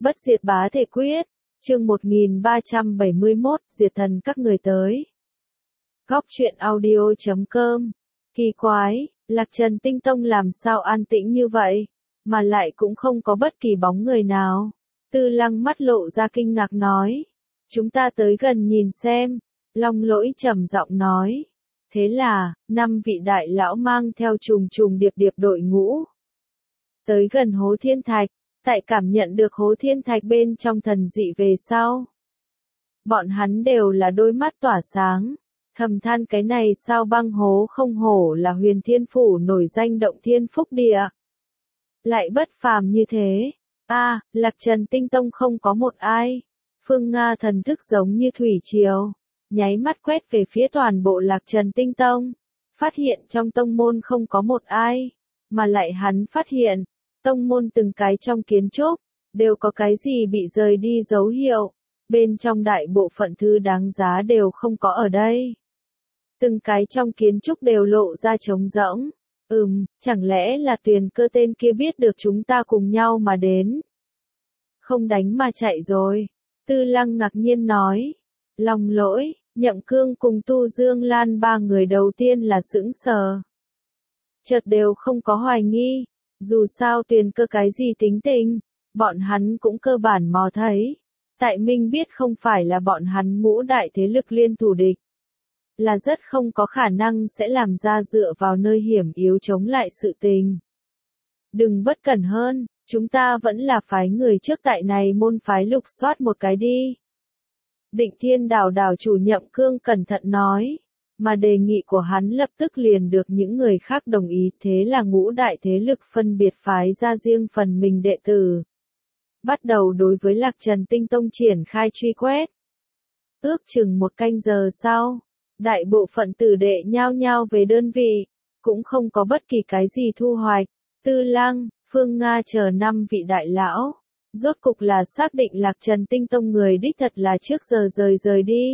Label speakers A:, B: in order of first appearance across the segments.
A: Bất diệt bá thể quyết, chương 1371, diệt thần các người tới. Góc truyện audio.com. Kỳ quái, Lạc Trần Tinh Tông làm sao an tĩnh như vậy, mà lại cũng không có bất kỳ bóng người nào. Tư Lăng mắt lộ ra kinh ngạc nói. Chúng ta tới gần nhìn xem. Long Lỗi trầm giọng nói. Thế là, 5 vị đại lão mang theo trùng trùng điệp điệp đội ngũ. Tới gần hố thiên thạch, tại cảm nhận được hố thiên thạch bên trong thần dị về sau. Bọn hắn đều là đôi mắt tỏa sáng, thầm than cái này sao băng hố không hổ là Huyền Thiên Phủ nổi danh động thiên phúc địa. Lại bất phàm như thế, Lạc Trần Tinh Tông không có một ai. Phương Nga thần thức giống như thủy triều, nháy mắt quét về phía toàn bộ Lạc Trần Tinh Tông, phát hiện trong tông môn không có một ai, mà lại hắn phát hiện, tông môn từng cái trong kiến trúc, đều có cái gì bị rời đi dấu hiệu, bên trong đại bộ phận thư đáng giá đều không có ở đây. Từng cái trong kiến trúc đều lộ ra trống rỗng, chẳng lẽ là Tuyền Cơ tên kia biết được chúng ta cùng nhau mà đến. Không đánh mà chạy rồi, Tư Lăng ngạc nhiên nói. Long Lỗi, Nhậm Cương cùng Tu Dương Lan ba người đầu tiên là sững sờ. Chợt đều không có hoài nghi. Dù sao Tuyền Cơ cái gì tính tình, bọn hắn cũng cơ bản mò thấy. Tại Minh biết không phải là bọn hắn ngũ đại thế lực liên thủ địch. Là rất không có khả năng sẽ làm ra dựa vào nơi hiểm yếu chống lại sự tình. Đừng bất cẩn hơn, chúng ta vẫn là phái người trước tại này môn phái lục soát một cái đi. Định Thiên đảo chủ Nhậm Cương cẩn thận nói. Mà đề nghị của hắn lập tức liền được những người khác đồng ý, thế là ngũ đại thế lực phân biệt phái ra riêng phần mình đệ tử. Bắt đầu đối với Lạc Trần Tinh Tông triển khai truy quét. Ước chừng một canh giờ sau, đại bộ phận tử đệ nhao nhao về đơn vị, cũng không có bất kỳ cái gì thu hoạch. Tư Lăng, Phương Nga chờ 5 vị đại lão, rốt cục là xác định Lạc Trần Tinh Tông người đích thật là trước giờ rời đi.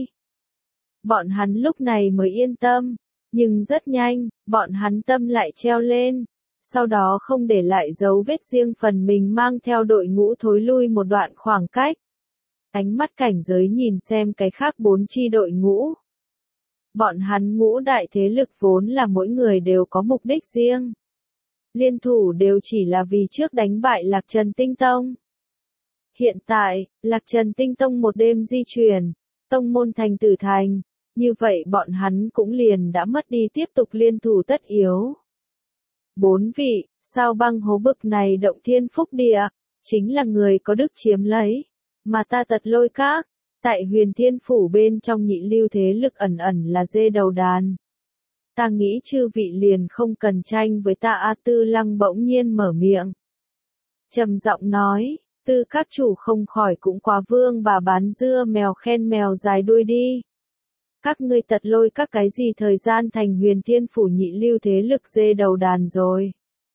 A: Bọn hắn lúc này mới yên tâm, nhưng rất nhanh, bọn hắn tâm lại treo lên, sau đó không để lại dấu vết riêng phần mình mang theo đội ngũ thối lui một đoạn khoảng cách. Ánh mắt cảnh giới nhìn xem cái khác 4 chi đội ngũ. Bọn hắn ngũ đại thế lực vốn là mỗi người đều có mục đích riêng. Liên thủ đều chỉ là vì trước đánh bại Lạc Trần Tinh Tông. Hiện tại, Lạc Trần Tinh Tông một đêm di chuyển, tông môn thành tử thành. Như vậy bọn hắn cũng liền đã mất đi tiếp tục liên thủ tất yếu. 4 vị, sao băng hố bực này động thiên phúc địa, chính là người có đức chiếm lấy, mà ta Tật Lôi Các, tại Huyền Thiên Phủ bên trong nhị lưu thế lực ẩn là dê đầu đàn. Ta nghĩ chư vị liền không cần tranh với ta. Tư Lăng bỗng nhiên mở miệng. Trầm giọng nói, Tư các chủ không khỏi cũng quá vương bà bán dưa mèo khen mèo dài đuôi đi. Các ngươi Tật Lôi Các cái gì thời gian thành Huyền Thiên Phủ nhị lưu thế lực dê đầu đàn rồi.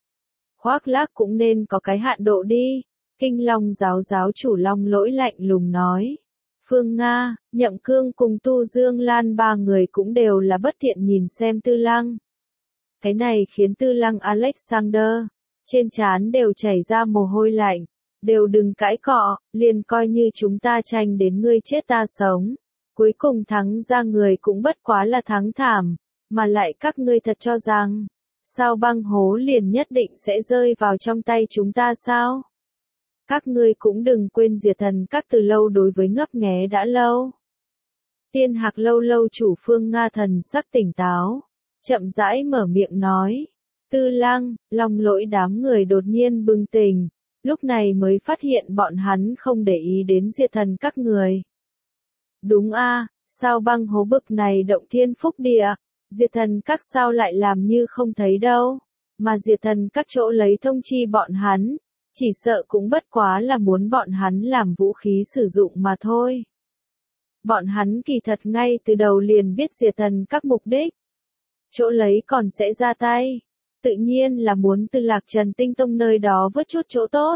A: Khoác lác cũng nên có cái hạn độ đi. Kinh Long giáo chủ Long Lỗi lạnh lùng nói. Phương Nga, Nhậm Cương cùng Tu Dương Lan ba người cũng đều là bất thiện nhìn xem Tư Lăng. Cái này khiến Tư Lăng Alexander, trên trán đều chảy ra mồ hôi lạnh. Đều đừng cãi cọ, liền coi như chúng ta tranh đến ngươi chết ta sống. Cuối cùng thắng ra người cũng bất quá là thắng thảm, mà lại các ngươi thật cho rằng, sao băng hố liền nhất định sẽ rơi vào trong tay chúng ta sao? Các ngươi cũng đừng quên diệt thần các từ lâu đối với ngấp nghé đã lâu. Tiên Hạc lâu chủ Phương Nga thần sắc tỉnh táo, chậm rãi mở miệng nói. Tư Lăng, Long Lỗi đám người đột nhiên bừng tỉnh, lúc này mới phát hiện bọn hắn không để ý đến diệt thần các người. Đúng sao băng hố bực này động thiên phúc địa, diệt thần các sao lại làm như không thấy đâu, mà diệt thần các chỗ lấy thông chi bọn hắn, chỉ sợ cũng bất quá là muốn bọn hắn làm vũ khí sử dụng mà thôi. Bọn hắn kỳ thật ngay từ đầu liền biết diệt thần các mục đích, chỗ lấy còn sẽ ra tay, tự nhiên là muốn từ Lạc Trần Tinh Tông nơi đó vớt chút chỗ tốt.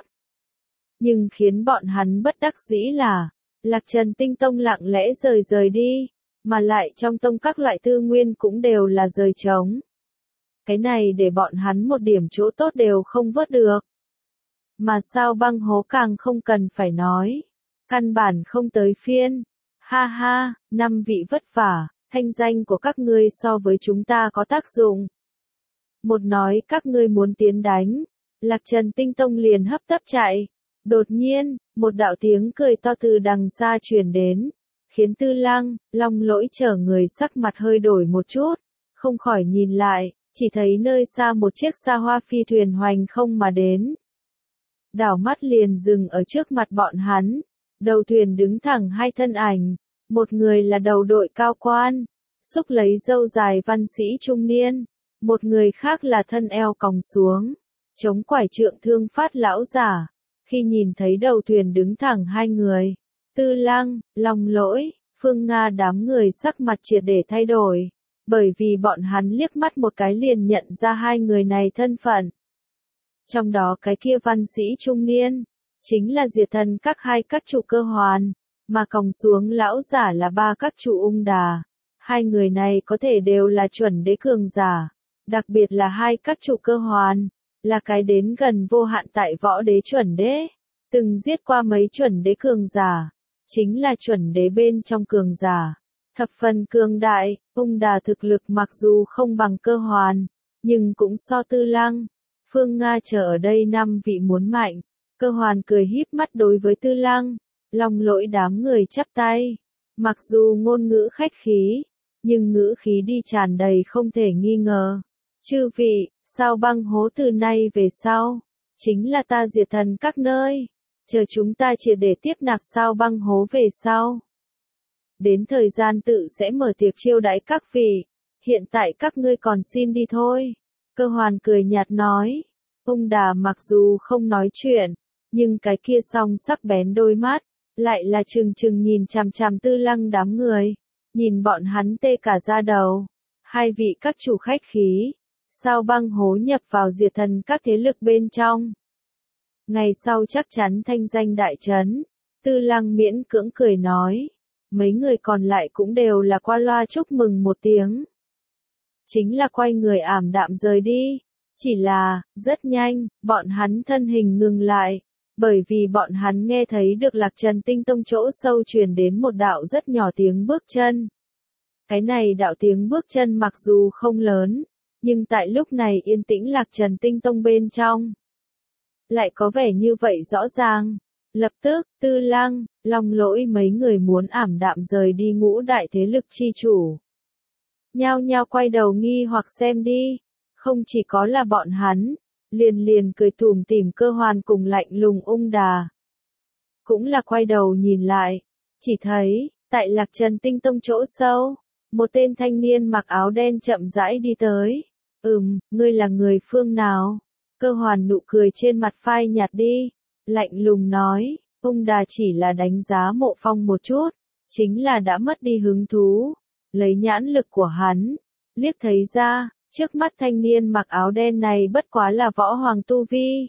A: Nhưng khiến bọn hắn bất đắc dĩ là, Lạc Trần Tinh Tông lặng lẽ rời đi, mà lại trong tông các loại tư nguyên cũng đều là rời trống. Cái này để bọn hắn một điểm chỗ tốt đều không vớt được. Mà Sao Băng Hố càng không cần phải nói. Căn bản không tới phiên. Ha ha, 5 vị vất vả, thanh danh của các ngươi so với chúng ta có tác dụng. Một nói các ngươi muốn tiến đánh, Lạc Trần Tinh Tông liền hấp tấp chạy. Đột nhiên, một đạo tiếng cười to từ đằng xa truyền đến, khiến Tư Lăng, Long Lỗi chờ người sắc mặt hơi đổi một chút, không khỏi nhìn lại, chỉ thấy nơi xa một chiếc xa hoa phi thuyền hoành không mà đến. Đảo mắt liền dừng ở trước mặt bọn hắn, đầu thuyền đứng thẳng hai thân ảnh, một người là đầu đội cao quan, xúc lấy râu dài văn sĩ trung niên, một người khác là thân eo còng xuống, chống quải trượng thương phát lão giả. Khi nhìn thấy đầu thuyền đứng thẳng hai người, Tư Lăng, Long Lỗi, Phương Nga đám người sắc mặt triệt để thay đổi, bởi vì bọn hắn liếc mắt một cái liền nhận ra hai người này thân phận. Trong đó cái kia văn sĩ trung niên, chính là diệt thần các hai các trụ cơ hoàn, mà còng xuống lão giả là ba các trụ ung đà. Hai người này có thể đều là chuẩn đế cường giả, đặc biệt là hai các trụ cơ hoàn, là cái đến gần vô hạn tại võ đế chuẩn đế, từng giết qua mấy chuẩn đế cường giả, chính là chuẩn đế bên trong cường giả, thập phần cường đại. Ung đà thực lực mặc dù không bằng cơ hoàn, nhưng cũng so Tư Lăng, Phương Nga chờ ở đây 5 vị muốn mạnh. Cơ hoàn cười híp mắt đối với Tư Lăng, Long Lỗi đám người chắp tay, mặc dù ngôn ngữ khách khí, nhưng ngữ khí đi tràn đầy không thể nghi ngờ. Chư vị, Sao Băng Hố từ nay về sau, chính là ta diệt thần các nơi, chờ chúng ta triệt để tiếp nạp Sao Băng Hố về sau. Đến thời gian tự sẽ mở tiệc chiêu đãi các vị, hiện tại các ngươi còn xin đi thôi. Cơ hoàn cười nhạt nói, Ung đà mặc dù không nói chuyện, nhưng cái kia song sắc bén đôi mắt, lại là trừng trừng nhìn chằm chằm Tư Lăng đám người, nhìn bọn hắn tê cả da đầu. Hai vị các chủ khách khí, Sao Băng Hố nhập vào diệt thần các thế lực bên trong. Ngày sau chắc chắn thanh danh đại trấn. Tư Lăng miễn cưỡng cười nói, mấy người còn lại cũng đều là qua loa chúc mừng một tiếng. Chính là quay người ảm đạm rời đi. Chỉ là, rất nhanh, bọn hắn thân hình ngừng lại, bởi vì bọn hắn nghe thấy được Lạc Trần Tinh Tông chỗ sâu truyền đến một đạo rất nhỏ tiếng bước chân. Cái này đạo tiếng bước chân mặc dù không lớn, nhưng tại lúc này yên tĩnh Lạc Trần Tinh Tông bên trong, lại có vẻ như vậy rõ ràng. Lập tức, Tư Lăng, Long Lỗi mấy người muốn ảm đạm rời đi ngũ đại thế lực chi chủ. Nhao nhao quay đầu nghi hoặc xem đi. Không chỉ có là bọn hắn, liền cười tủm tỉm cơ hoàn cùng lạnh lùng Ung đà. Cũng là quay đầu nhìn lại, chỉ thấy, tại Lạc Trần Tinh Tông chỗ sâu, một tên thanh niên mặc áo đen chậm rãi đi tới. Ngươi là người phương nào? Cơ hoàn nụ cười trên mặt phai nhạt đi, lạnh lùng nói, Ung đà chỉ là đánh giá Mộ Phong một chút, chính là đã mất đi hứng thú. Lấy nhãn lực của hắn, liếc thấy ra, trước mắt thanh niên mặc áo đen này bất quá là võ hoàng tu vi.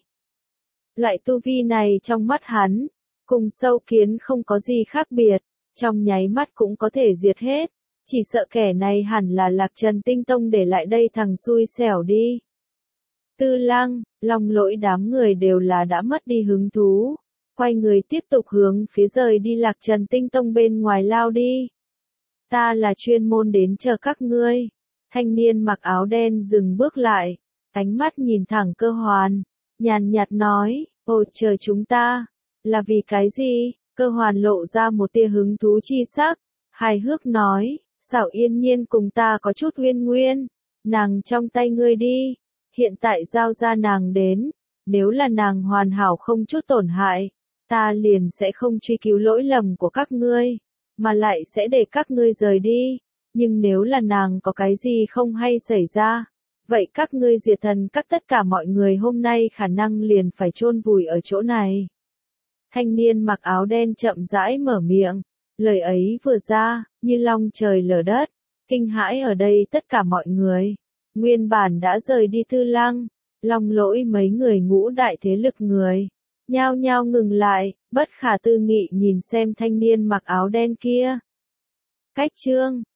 A: Loại tu vi này trong mắt hắn, cùng sâu kiến không có gì khác biệt, trong nháy mắt cũng có thể diệt hết. Chỉ sợ kẻ này hẳn là Lạc Trần Tinh Tông để lại đây thằng xui xẻo đi. Tư Lăng, Long Lỗi đám người đều là đã mất đi hứng thú, quay người tiếp tục hướng phía rời đi Lạc Trần Tinh Tông bên ngoài lao đi. Ta là chuyên môn đến chờ các ngươi. Thanh niên mặc áo đen dừng bước lại, ánh mắt nhìn thẳng cơ hoàn, nhàn nhạt nói, ồ chờ chúng ta, là vì cái gì? Cơ hoàn lộ ra một tia hứng thú chi sắc, hài hước nói, Xảo Yên Nhiên cùng ta có chút uyên nguyên, nàng trong tay ngươi đi, hiện tại giao ra nàng đến, nếu là nàng hoàn hảo không chút tổn hại, ta liền sẽ không truy cứu lỗi lầm của các ngươi, mà lại sẽ để các ngươi rời đi. Nhưng nếu là nàng có cái gì không hay xảy ra, vậy các ngươi diệt thần các tất cả mọi người hôm nay khả năng liền phải chôn vùi ở chỗ này. Thanh niên mặc áo đen chậm rãi mở miệng, lời ấy vừa ra, như long trời lở đất, kinh hãi ở đây tất cả mọi người. Nguyên bản đã rời đi Tư Lăng, Long Lỗi mấy người ngũ đại thế lực người, nhao nhao ngừng lại, bất khả tư nghị nhìn xem thanh niên mặc áo đen kia. Cách chương